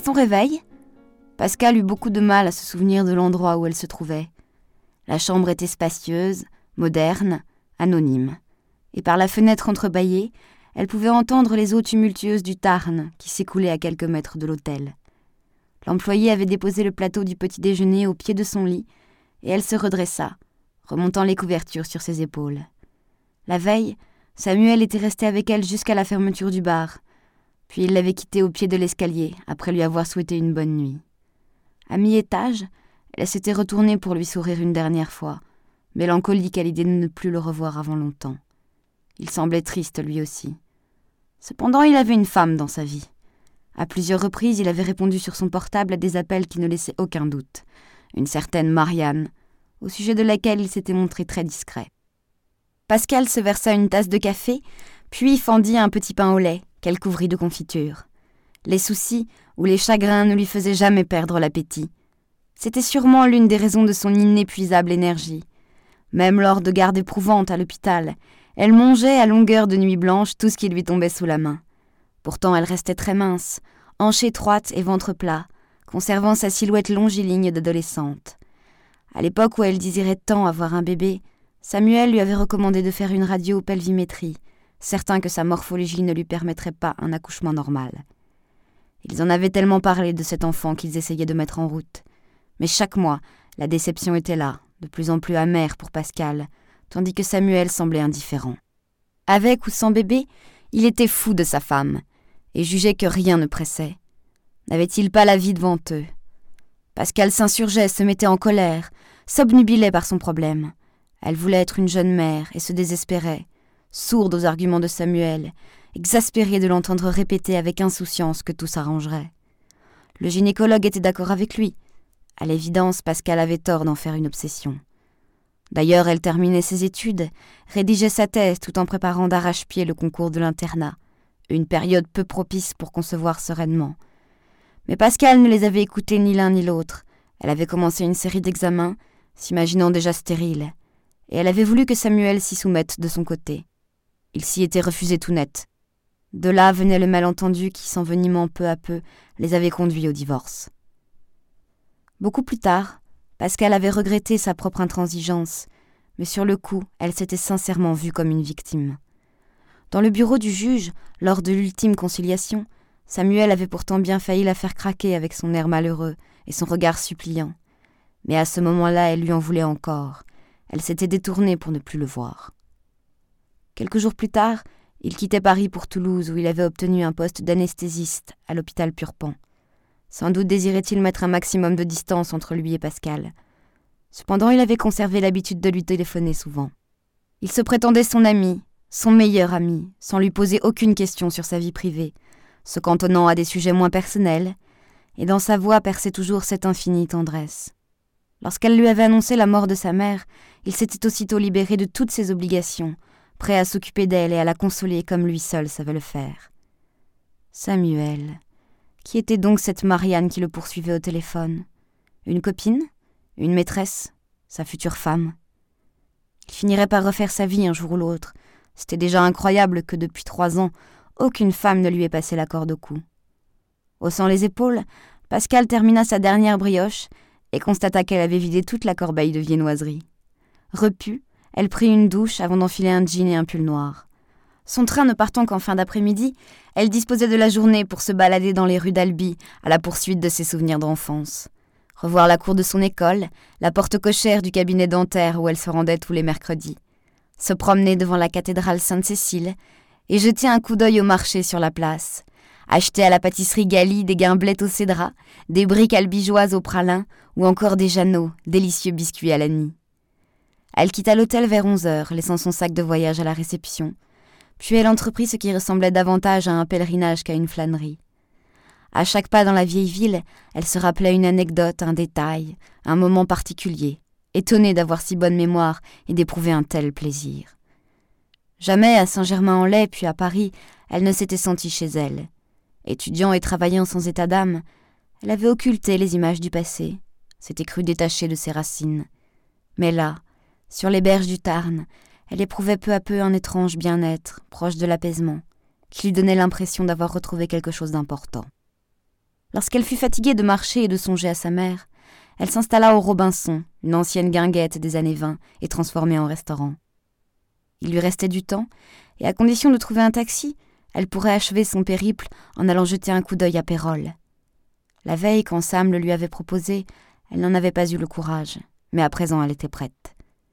son réveil, Pascal eut beaucoup de mal à se souvenir de l'endroit où elle se trouvait. La chambre était spacieuse, moderne, anonyme. Et par la fenêtre entrebâillée, elle pouvait entendre les eaux tumultueuses du Tarn qui s'écoulaient à quelques mètres de l'hôtel. L'employé avait déposé le plateau du petit-déjeuner au pied de son lit, et elle se redressa, remontant les couvertures sur ses épaules. La veille, Samuel était resté avec elle jusqu'à la fermeture du bar, puis il l'avait quittée au pied de l'escalier, après lui avoir souhaité une bonne nuit. À mi-étage, elle s'était retournée pour lui sourire une dernière fois, mélancolique à l'idée de ne plus le revoir avant longtemps. Il semblait triste lui aussi. Cependant, il avait une femme dans sa vie. À plusieurs reprises, il avait répondu sur son portable à des appels qui ne laissaient aucun doute. Une certaine Marianne, au sujet de laquelle il s'était montré très discret. Pascal se versa une tasse de café, puis fendit un petit pain au lait, qu'elle couvrit de confiture. Les soucis ou les chagrins ne lui faisaient jamais perdre l'appétit. C'était sûrement l'une des raisons de son inépuisable énergie. Même lors de gardes éprouvantes à l'hôpital, elle mangeait à longueur de nuit blanche tout ce qui lui tombait sous la main. Pourtant, elle restait très mince, hanche étroite et ventre plat, conservant sa silhouette longiligne d'adolescente. À l'époque où elle désirait tant avoir un bébé, Samuel lui avait recommandé de faire une radio-pelvimétrie, certain que sa morphologie ne lui permettrait pas un accouchement normal. Ils en avaient tellement parlé de cet enfant qu'ils essayaient de mettre en route. Mais chaque mois, la déception était là, de plus en plus amère pour Pascal, tandis que Samuel semblait indifférent. Avec ou sans bébé, il était fou de sa femme, et jugeait que rien ne pressait. N'avait-il pas la vie devant eux? Pascal s'insurgeait, se mettait en colère, s'obnubilait par son problème. Elle voulait être une jeune mère et se désespérait, sourde aux arguments de Samuel, exaspérée de l'entendre répéter avec insouciance que tout s'arrangerait. Le gynécologue était d'accord avec lui. À l'évidence, Pascal avait tort d'en faire une obsession. D'ailleurs, elle terminait ses études, rédigeait sa thèse tout en préparant d'arrache-pied le concours de l'internat, une période peu propice pour concevoir sereinement. Mais Pascal ne les avait écoutés ni l'un ni l'autre. Elle avait commencé une série d'examens, s'imaginant déjà stérile, et elle avait voulu que Samuel s'y soumette de son côté. Il s'y était refusé tout net. De là venait le malentendu qui, s'envenimant peu à peu, les avait conduits au divorce. Beaucoup plus tard, Pascal avait regretté sa propre intransigeance, mais sur le coup, elle s'était sincèrement vue comme une victime. Dans le bureau du juge, lors de l'ultime conciliation, Samuel avait pourtant bien failli la faire craquer avec son air malheureux et son regard suppliant. Mais à ce moment-là, elle lui en voulait encore. Elle s'était détournée pour ne plus le voir. Quelques jours plus tard, il quittait Paris pour Toulouse, où il avait obtenu un poste d'anesthésiste à l'hôpital Purpan. Sans doute désirait-il mettre un maximum de distance entre lui et Pascal. Cependant, il avait conservé l'habitude de lui téléphoner souvent. Il se prétendait son ami, son meilleur ami, sans lui poser aucune question sur sa vie privée, se cantonnant à des sujets moins personnels, et dans sa voix perçait toujours cette infinie tendresse. Lorsqu'elle lui avait annoncé la mort de sa mère, il s'était aussitôt libéré de toutes ses obligations, prêt à s'occuper d'elle et à la consoler comme lui seul savait le faire. Samuel. Qui était donc cette Marianne qui le poursuivait au téléphone? Une copine? Une maîtresse? Sa future femme? Il finirait par refaire sa vie un jour ou l'autre. C'était déjà incroyable que depuis 3 ans, aucune femme ne lui ait passé la corde au cou. Haussant les épaules, Pascal termina sa dernière brioche et constata qu'elle avait vidé toute la corbeille de viennoiserie. Repue, elle prit une douche avant d'enfiler un jean et un pull noir. Son train ne partant qu'en fin d'après-midi, elle disposait de la journée pour se balader dans les rues d'Albi à la poursuite de ses souvenirs d'enfance. Revoir la cour de son école, la porte cochère du cabinet dentaire où elle se rendait tous les mercredis. Se promener devant la cathédrale Sainte-Cécile et jeter un coup d'œil au marché sur la place. Acheter à la pâtisserie Gali des guimblettes au cédrat, des briques albigeoises au pralin ou encore des Jeannots, délicieux biscuits à l'anis. Elle quitta l'hôtel vers 11h, laissant son sac de voyage à la réception. Puis elle entreprit ce qui ressemblait davantage à un pèlerinage qu'à une flânerie. À chaque pas dans la vieille ville, elle se rappelait une anecdote, un détail, un moment particulier, étonnée d'avoir si bonne mémoire et d'éprouver un tel plaisir. Jamais à Saint-Germain-en-Laye puis à Paris, elle ne s'était sentie chez elle. Étudiant et travaillant sans état d'âme, elle avait occulté les images du passé, s'était crue détachée de ses racines. Mais là, sur les berges du Tarn, elle éprouvait peu à peu un étrange bien-être, proche de l'apaisement, qui lui donnait l'impression d'avoir retrouvé quelque chose d'important. Lorsqu'elle fut fatiguée de marcher et de songer à sa mère, elle s'installa au Robinson, une ancienne guinguette des années 20 et transformée en restaurant. Il lui restait du temps, et à condition de trouver un taxi, elle pourrait achever son périple en allant jeter un coup d'œil à Pérolle. La veille, quand Sam le lui avait proposé, elle n'en avait pas eu le courage, mais à présent elle était prête.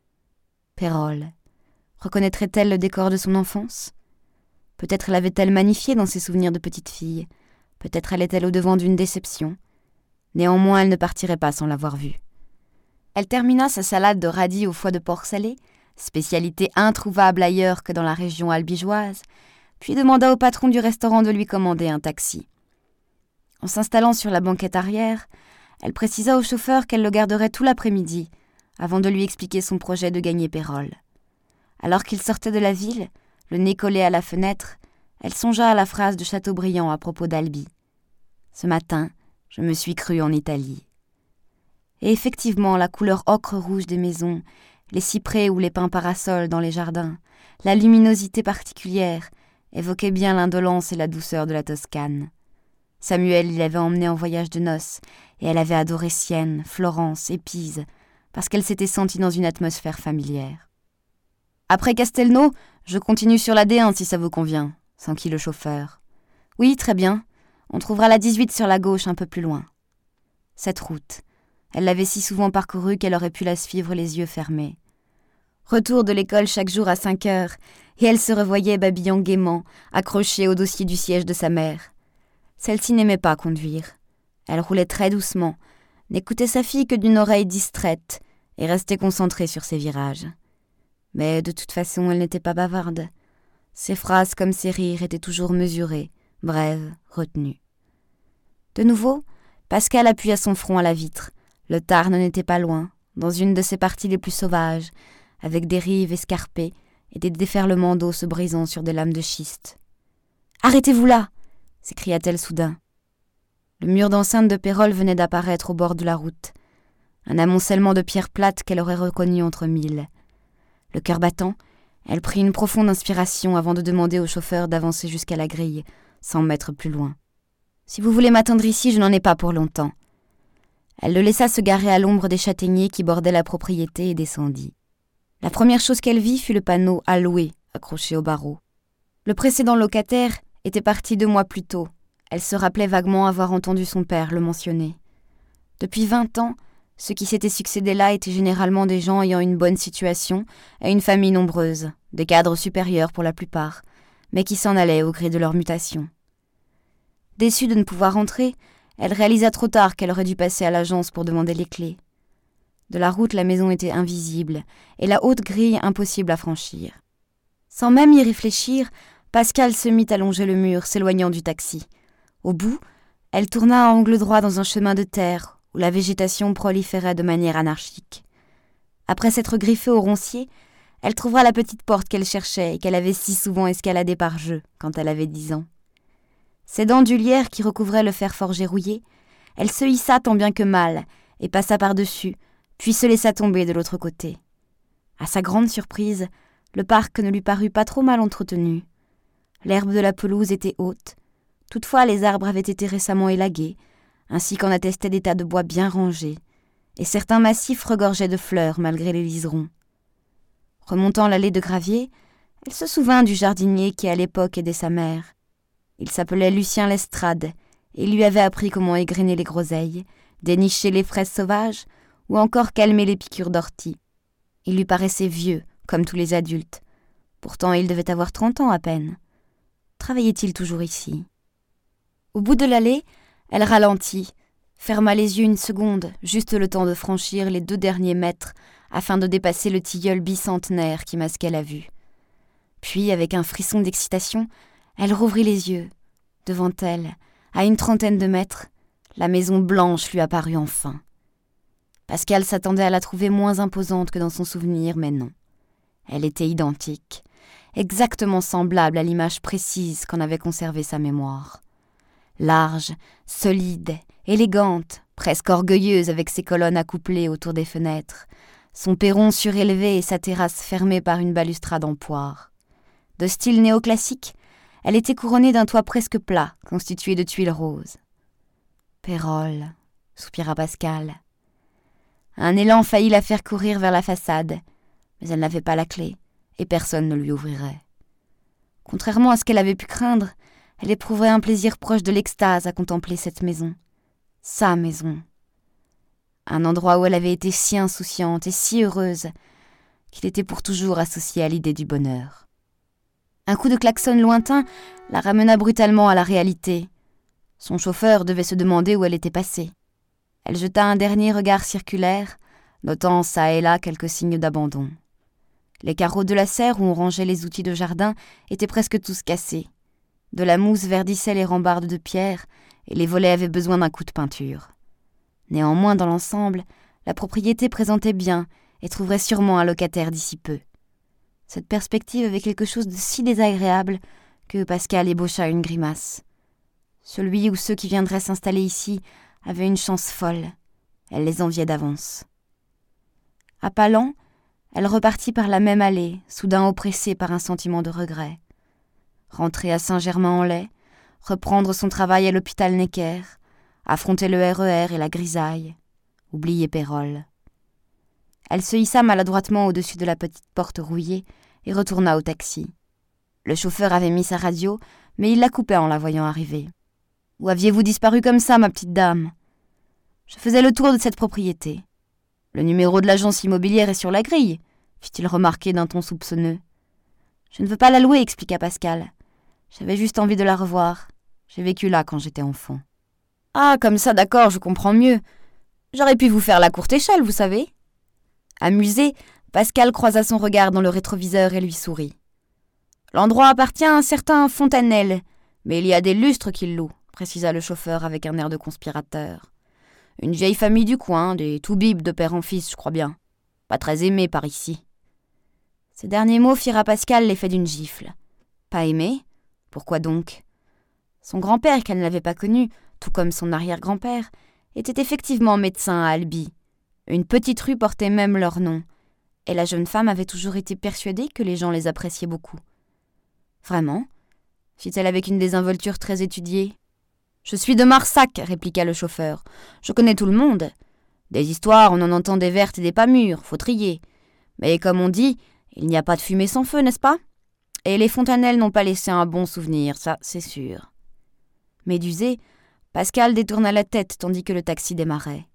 Pérolle. Reconnaîtrait-elle le décor de son enfance ? Peut-être l'avait-elle magnifié dans ses souvenirs de petite fille. Peut-être allait-elle au-devant d'une déception. Néanmoins, elle ne partirait pas sans l'avoir vue. Elle termina sa salade de radis au foie de porc salé, spécialité introuvable ailleurs que dans la région albigeoise, puis demanda au patron du restaurant de lui commander un taxi. En s'installant sur la banquette arrière, elle précisa au chauffeur qu'elle le garderait tout l'après-midi, avant de lui expliquer son projet de gagner Pérolle. Alors qu'il sortait de la ville, le nez collé à la fenêtre, elle songea à la phrase de Chateaubriand à propos d'Albi. « Ce matin, je me suis crue en Italie. » Et effectivement, la couleur ocre-rouge des maisons, les cyprès ou les pins parasols dans les jardins, la luminosité particulière, évoquaient bien l'indolence et la douceur de la Toscane. Samuel l'y avait emmenée en voyage de noces, et elle avait adoré Sienne, Florence et Pise, parce qu'elle s'était sentie dans une atmosphère familière. « Après Castelnau, je continue sur la D1 si ça vous convient », s'enquit le chauffeur. « Oui, très bien. On trouvera la 18 sur la gauche, un peu plus loin. » Cette route, elle l'avait si souvent parcourue qu'elle aurait pu la suivre les yeux fermés. Retour de l'école chaque jour à 5 heures, et elle se revoyait babillant gaiement, accrochée au dossier du siège de sa mère. Celle-ci n'aimait pas conduire. Elle roulait très doucement, n'écoutait sa fille que d'une oreille distraite, et restait concentrée sur ses virages. Mais de toute façon, elle n'était pas bavarde. Ses phrases comme ses rires étaient toujours mesurés, brèves, retenus. De nouveau, Pascal appuya son front à la vitre. Le Tarn n'était pas loin, dans une de ses parties les plus sauvages, avec des rives escarpées et des déferlements d'eau se brisant sur des lames de schiste. « Arrêtez-vous là !» s'écria-t-elle soudain. Le mur d'enceinte de Pérolle venait d'apparaître au bord de la route, un amoncellement de pierres plates qu'elle aurait reconnu entre mille. Le cœur battant, elle prit une profonde inspiration avant de demander au chauffeur d'avancer jusqu'à la grille, 100 mètres plus loin. « Si vous voulez m'attendre ici, je n'en ai pas pour longtemps. » Elle le laissa se garer à l'ombre des châtaigniers qui bordaient la propriété et descendit. La première chose qu'elle vit fut le panneau « À louer » accroché au barreau. Le précédent locataire était parti 2 mois plus tôt. Elle se rappelait vaguement avoir entendu son père le mentionner. Depuis 20 ans, ceux qui s'étaient succédés là étaient généralement des gens ayant une bonne situation et une famille nombreuse, des cadres supérieurs pour la plupart, mais qui s'en allaient au gré de leur mutation. Déçue de ne pouvoir entrer, elle réalisa trop tard qu'elle aurait dû passer à l'agence pour demander les clés. De la route, la maison était invisible et la haute grille impossible à franchir. Sans même y réfléchir, Pascal se mit à longer le mur, s'éloignant du taxi. Au bout, elle tourna à angle droit dans un chemin de terre où la végétation proliférait de manière anarchique. Après s'être griffée au roncier, elle trouva la petite porte qu'elle cherchait et qu'elle avait si souvent escaladée par jeu quand elle avait 10 ans. Ses dents du lierre qui recouvraient le fer forgé rouillé, elle se hissa tant bien que mal et passa par-dessus, puis se laissa tomber de l'autre côté. À sa grande surprise, le parc ne lui parut pas trop mal entretenu. L'herbe de la pelouse était haute. Toutefois, les arbres avaient été récemment élagués, ainsi qu'en attestaient des tas de bois bien rangés, et certains massifs regorgeaient de fleurs malgré les liserons. Remontant l'allée de gravier, elle se souvint du jardinier qui à l'époque aidait sa mère. Il s'appelait Lucien Lestrade, et il lui avait appris comment égrener les groseilles, dénicher les fraises sauvages, ou encore calmer les piqûres d'ortie. Il lui paraissait vieux, comme tous les adultes. Pourtant, il devait avoir 30 ans à peine. Travaillait-il toujours ici ? Au bout de l'allée, elle ralentit, ferma les yeux une seconde, juste le temps de franchir les 2 derniers mètres, afin de dépasser le tilleul bicentenaire qui masquait la vue. Puis, avec un frisson d'excitation, elle rouvrit les yeux. Devant elle, à une 30aine de mètres, la maison blanche lui apparut enfin. Pascal s'attendait à la trouver moins imposante que dans son souvenir, mais non. Elle était identique, exactement semblable à l'image précise qu'en avait conservée sa mémoire. Large, solide, élégante, presque orgueilleuse avec ses colonnes accouplées autour des fenêtres, son perron surélevé et sa terrasse fermée par une balustrade en poire. De style néoclassique, elle était couronnée d'un toit presque plat, constitué de tuiles roses. Pérole, soupira Pascal. Un élan faillit la faire courir vers la façade, mais elle n'avait pas la clé, et personne ne lui ouvrirait. Contrairement à ce qu'elle avait pu craindre, elle éprouverait un plaisir proche de l'extase à contempler cette maison. Sa maison. Un endroit où elle avait été si insouciante et si heureuse qu'il était pour toujours associé à l'idée du bonheur. Un coup de klaxon lointain la ramena brutalement à la réalité. Son chauffeur devait se demander où elle était passée. Elle jeta un dernier regard circulaire, notant çà et là quelques signes d'abandon. Les carreaux de la serre où on rangeait les outils de jardin étaient presque tous cassés. De la mousse verdissait les rambardes de pierre et les volets avaient besoin d'un coup de peinture. Néanmoins, dans l'ensemble, la propriété présentait bien et trouverait sûrement un locataire d'ici peu. Cette perspective avait quelque chose de si désagréable que Pascal ébaucha une grimace. Celui ou ceux qui viendraient s'installer ici avaient une chance folle. Elle les enviait d'avance. À pas lents, elle repartit par la même allée, soudain oppressée par un sentiment de regret. Rentrer à Saint-Germain-en-Laye, reprendre son travail à l'hôpital Necker, affronter le RER et la grisaille, oublier Pérole. Elle se hissa maladroitement au-dessus de la petite porte rouillée et retourna au taxi. Le chauffeur avait mis sa radio, mais il la coupait en la voyant arriver. « Où aviez-vous disparu comme ça, ma petite dame ?»« Je faisais le tour de cette propriété. »« Le numéro de l'agence immobilière est sur la grille, » fit-il remarquer d'un ton soupçonneux. « Je ne veux pas la louer, expliqua Pascal. J'avais juste envie de la revoir. J'ai vécu là quand j'étais enfant. »« Ah, comme ça, d'accord, je comprends mieux. J'aurais pu vous faire la courte échelle, vous savez. » Amusé, Pascal croisa son regard dans le rétroviseur et lui sourit. « L'endroit appartient à un certain Fontanelle, mais il y a des lustres qu'il loue, » précisa le chauffeur avec un air de conspirateur. « Une vieille famille du coin, des toubibs de père en fils, je crois bien. Pas très aimés par ici. » Ces derniers mots firent à Pascal l'effet d'une gifle. Pas aimé ? Pourquoi donc ? Son grand-père, qu'elle n'avait pas connu, tout comme son arrière-grand-père, était effectivement médecin à Albi. Une petite rue portait même leur nom, et la jeune femme avait toujours été persuadée que les gens les appréciaient beaucoup. « Vraiment ?» fit-elle avec une désinvolture très étudiée. « Je suis de Marsac, » répliqua le chauffeur. « Je connais tout le monde. Des histoires, on en entend des vertes et des pas mûres, faut trier. Mais comme on dit, il n'y a pas de fumée sans feu, n'est-ce pas ? Et les Fontanelles n'ont pas laissé un bon souvenir, ça, c'est sûr. » Médusé, Pascal détourna la tête tandis que le taxi démarrait.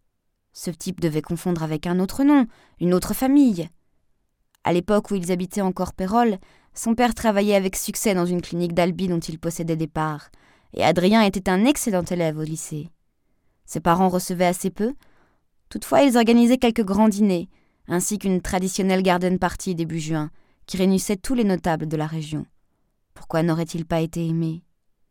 Ce type devait confondre avec un autre nom, une autre famille. À l'époque où ils habitaient encore Pérole, son père travaillait avec succès dans une clinique d'Albi dont il possédait des parts, et Adrien était un excellent élève au lycée. Ses parents recevaient assez peu. Toutefois, ils organisaient quelques grands dîners, ainsi qu'une traditionnelle garden party début juin, qui réunissait tous les notables de la région. Pourquoi n'aurait-il pas été aimé ?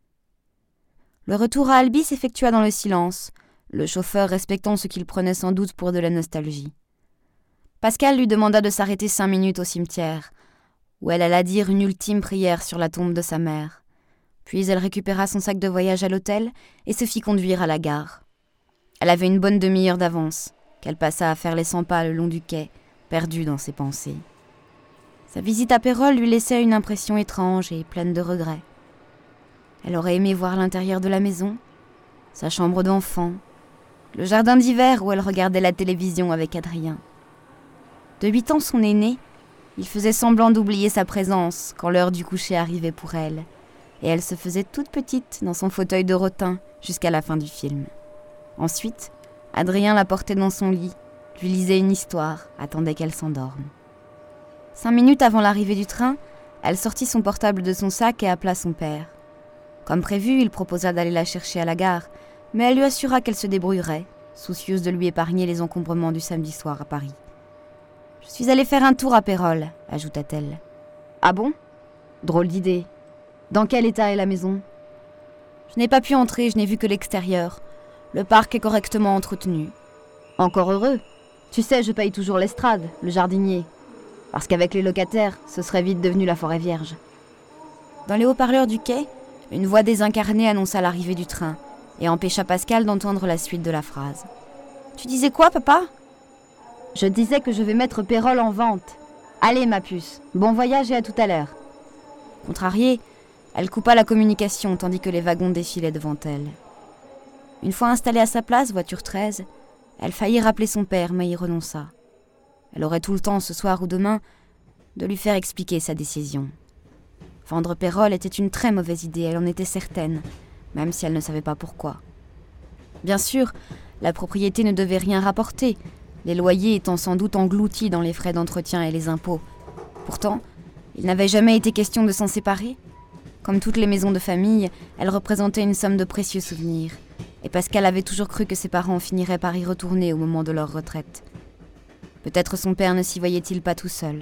Le retour à Albi s'effectua dans le silence, le chauffeur respectant ce qu'il prenait sans doute pour de la nostalgie. Pascal lui demanda de s'arrêter 5 minutes au cimetière, où elle alla dire une ultime prière sur la tombe de sa mère. Puis elle récupéra son sac de voyage à l'hôtel et se fit conduire à la gare. Elle avait une bonne demi-heure d'avance, qu'elle passa à faire les 100 pas le long du quai, perdue dans ses pensées. Sa visite à Pérole lui laissait une impression étrange et pleine de regrets. Elle aurait aimé voir l'intérieur de la maison, sa chambre d'enfant, le jardin d'hiver où elle regardait la télévision avec Adrien. De 8 ans son aîné, il faisait semblant d'oublier sa présence quand l'heure du coucher arrivait pour elle, et elle se faisait toute petite dans son fauteuil de rotin jusqu'à la fin du film. Ensuite, Adrien la portait dans son lit, lui lisait une histoire, attendait qu'elle s'endorme. 5 minutes avant l'arrivée du train, elle sortit son portable de son sac et appela son père. Comme prévu, il proposa d'aller la chercher à la gare, mais elle lui assura qu'elle se débrouillerait, soucieuse de lui épargner les encombrements du samedi soir à Paris. « Je suis allée faire un tour à Pérole, » ajouta-t-elle. « Ah bon ? Drôle d'idée. Dans quel état est la maison ? » « Je n'ai pas pu entrer, je n'ai vu que l'extérieur. Le parc est correctement entretenu. »« Encore heureux. Tu sais, je paye toujours l'estrade, le jardinier. Parce qu'avec les locataires, ce serait vite devenu la forêt vierge. » Dans les haut-parleurs du quai, une voix désincarnée annonça l'arrivée du train et empêcha Pascal d'entendre la suite de la phrase. « Tu disais quoi, papa ? » ?»« Je disais que je vais mettre Pérole en vente. Allez, ma puce, bon voyage et à tout à l'heure. » Contrariée, elle coupa la communication tandis que les wagons défilaient devant elle. Une fois installée à sa place, voiture 13, elle faillit rappeler son père, mais y renonça. Elle aurait tout le temps, ce soir ou demain, de lui faire expliquer sa décision. Vendre Pérol était une très mauvaise idée, elle en était certaine, même si elle ne savait pas pourquoi. Bien sûr, la propriété ne devait rien rapporter, les loyers étant sans doute engloutis dans les frais d'entretien et les impôts. Pourtant, il n'avait jamais été question de s'en séparer. Comme toutes les maisons de famille, elle représentait une somme de précieux souvenirs, et Pascal avait toujours cru que ses parents finiraient par y retourner au moment de leur retraite. Peut-être son père ne s'y voyait-il pas tout seul.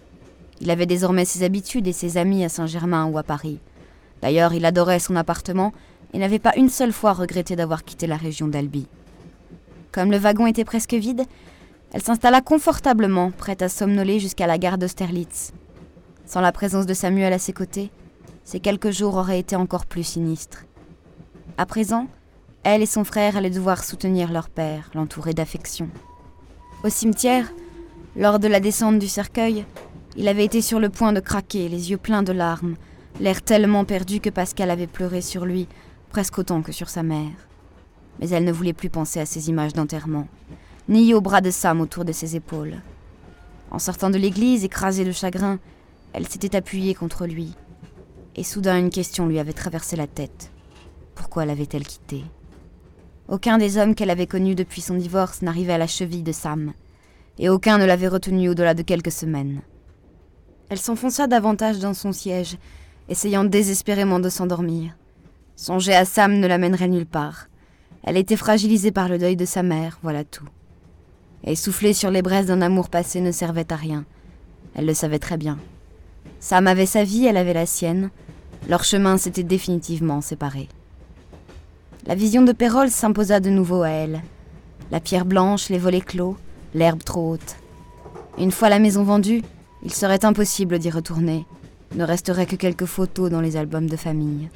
Il avait désormais ses habitudes et ses amis à Saint-Germain ou à Paris. D'ailleurs, il adorait son appartement et n'avait pas une seule fois regretté d'avoir quitté la région d'Albi. Comme le wagon était presque vide, elle s'installa confortablement, prête à somnoler jusqu'à la gare d'Austerlitz. Sans la présence de Samuel à ses côtés, ces quelques jours auraient été encore plus sinistres. À présent, elle et son frère allaient devoir soutenir leur père, l'entourer d'affection. Au cimetière, lors de la descente du cercueil, il avait été sur le point de craquer, les yeux pleins de larmes, l'air tellement perdu que Pascal avait pleuré sur lui, presque autant que sur sa mère. Mais elle ne voulait plus penser à ces images d'enterrement, ni au bras de Sam autour de ses épaules. En sortant de l'église, écrasée de chagrin, elle s'était appuyée contre lui. Et soudain, une question lui avait traversé la tête. Pourquoi l'avait-elle quitté ? Aucun des hommes qu'elle avait connus depuis son divorce n'arrivait à la cheville de Sam, et aucun ne l'avait retenue au-delà de quelques semaines. Elle s'enfonça davantage dans son siège, essayant désespérément de s'endormir. Songer à Sam ne l'amènerait nulle part. Elle était fragilisée par le deuil de sa mère, voilà tout. Et souffler sur les braises d'un amour passé ne servait à rien. Elle le savait très bien. Sam avait sa vie, elle avait la sienne. Leurs chemins s'étaient définitivement séparés. La vision de Pérol s'imposa de nouveau à elle. La pierre blanche, les volets clos, l'herbe trop haute. Une fois la maison vendue, il serait impossible d'y retourner. Il ne resterait que quelques photos dans les albums de famille.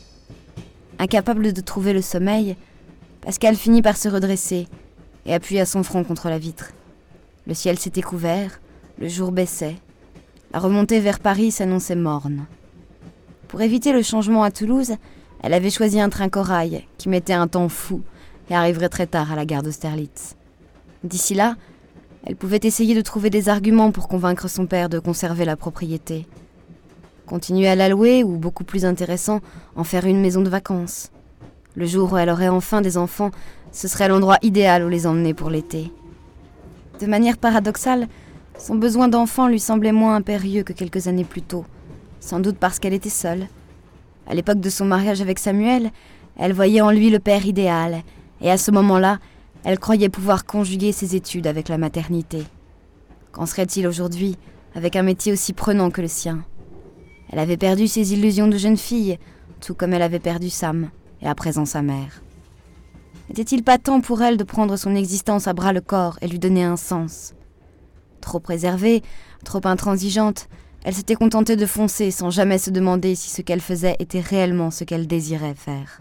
Incapable de trouver le sommeil, Pascal finit par se redresser et appuya son front contre la vitre. Le ciel s'était couvert, le jour baissait. La remontée vers Paris s'annonçait morne. Pour éviter le changement à Toulouse, elle avait choisi un train corail qui mettait un temps fou et arriverait très tard à la gare d'Austerlitz. D'ici là, elle pouvait essayer de trouver des arguments pour convaincre son père de conserver la propriété. Continuer à la louer ou, beaucoup plus intéressant, en faire une maison de vacances. Le jour où elle aurait enfin des enfants, ce serait l'endroit idéal où les emmener pour l'été. De manière paradoxale, son besoin d'enfant lui semblait moins impérieux que quelques années plus tôt, sans doute parce qu'elle était seule. À l'époque de son mariage avec Samuel, elle voyait en lui le père idéal, et à ce moment-là, elle croyait pouvoir conjuguer ses études avec la maternité. Qu'en serait-il aujourd'hui, avec un métier aussi prenant que le sien ? Elle avait perdu ses illusions de jeune fille, tout comme elle avait perdu Sam, et à présent sa mère. N'était-il pas temps pour elle de prendre son existence à bras-le-corps et lui donner un sens ? Trop préservée, trop intransigeante, elle s'était contentée de foncer sans jamais se demander si ce qu'elle faisait était réellement ce qu'elle désirait faire.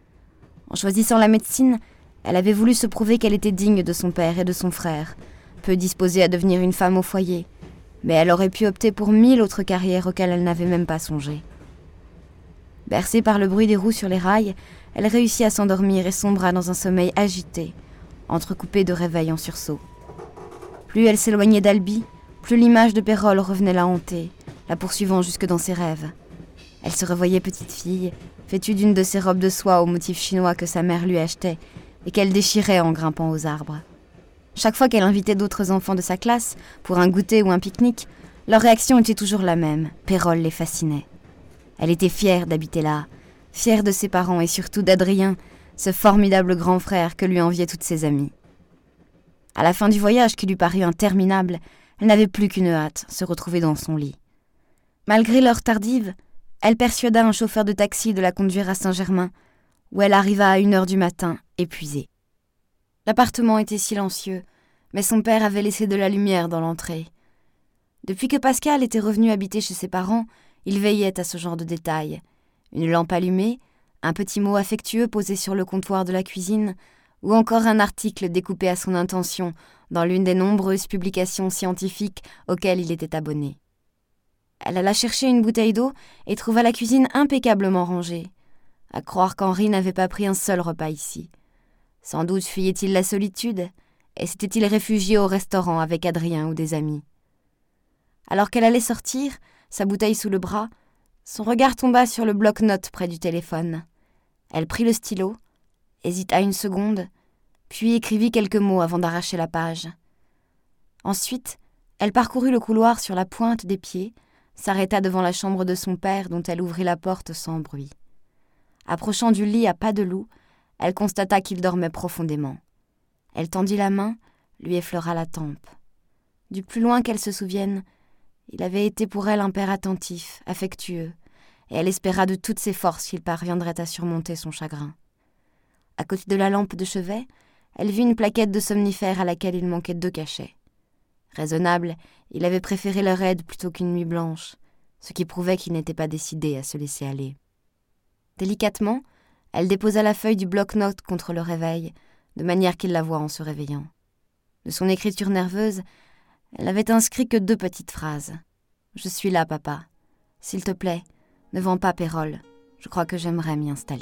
En choisissant la médecine, elle avait voulu se prouver qu'elle était digne de son père et de son frère, peu disposée à devenir une femme au foyer, mais elle aurait pu opter pour 1000 autres carrières auxquelles elle n'avait même pas songé. Bercée par le bruit des roues sur les rails, elle réussit à s'endormir et sombra dans un sommeil agité, entrecoupé de réveils en sursaut. Plus elle s'éloignait d'Albi, plus l'image de Pérol revenait la hanter, la poursuivant jusque dans ses rêves. Elle se revoyait petite fille, vêtue d'une de ces robes de soie aux motifs chinois que sa mère lui achetait et qu'elle déchirait en grimpant aux arbres. Chaque fois qu'elle invitait d'autres enfants de sa classe pour un goûter ou un pique-nique, leur réaction était toujours la même. Pérol les fascinait. Elle était fière d'habiter là, fière de ses parents et surtout d'Adrien, ce formidable grand frère que lui enviaient toutes ses amies. À la fin du voyage qui lui parut interminable, elle n'avait plus qu'une hâte, se retrouver dans son lit. Malgré l'heure tardive, elle persuada un chauffeur de taxi de la conduire à Saint-Germain, où elle arriva à 1h du matin, épuisée. L'appartement était silencieux, mais son père avait laissé de la lumière dans l'entrée. Depuis que Pascal était revenu habiter chez ses parents, il veillait à ce genre de détails. Une lampe allumée, un petit mot affectueux posé sur le comptoir de la cuisine, ou encore un article découpé à son intention dans l'une des nombreuses publications scientifiques auxquelles il était abonné. Elle alla chercher une bouteille d'eau et trouva la cuisine impeccablement rangée. À croire qu'Henri n'avait pas pris un seul repas ici. Sans doute fuyait-il la solitude et s'était-il réfugié au restaurant avec Adrien ou des amis. Alors qu'elle allait sortir, sa bouteille sous le bras, son regard tomba sur le bloc-notes près du téléphone. Elle prit le stylo, hésita une seconde, puis écrivit quelques mots avant d'arracher la page. Ensuite, elle parcourut le couloir sur la pointe des pieds, s'arrêta devant la chambre de son père dont elle ouvrit la porte sans bruit. Approchant du lit à pas de loup, elle constata qu'il dormait profondément. Elle tendit la main, lui effleura la tempe. Du plus loin qu'elle se souvienne, il avait été pour elle un père attentif, affectueux, et elle espéra de toutes ses forces qu'il parviendrait à surmonter son chagrin. À côté de la lampe de chevet, elle vit une plaquette de somnifères à laquelle il manquait 2 cachets. Raisonnable, il avait préféré leur aide plutôt qu'une nuit blanche, ce qui prouvait qu'il n'était pas décidé à se laisser aller. Délicatement, elle déposa la feuille du bloc-notes contre le réveil, de manière qu'il la voie en se réveillant. De son écriture nerveuse, elle n'avait inscrit que 2 petites phrases. « Je suis là, papa. S'il te plaît, ne vends pas Pérol. Je crois que j'aimerais m'y installer. »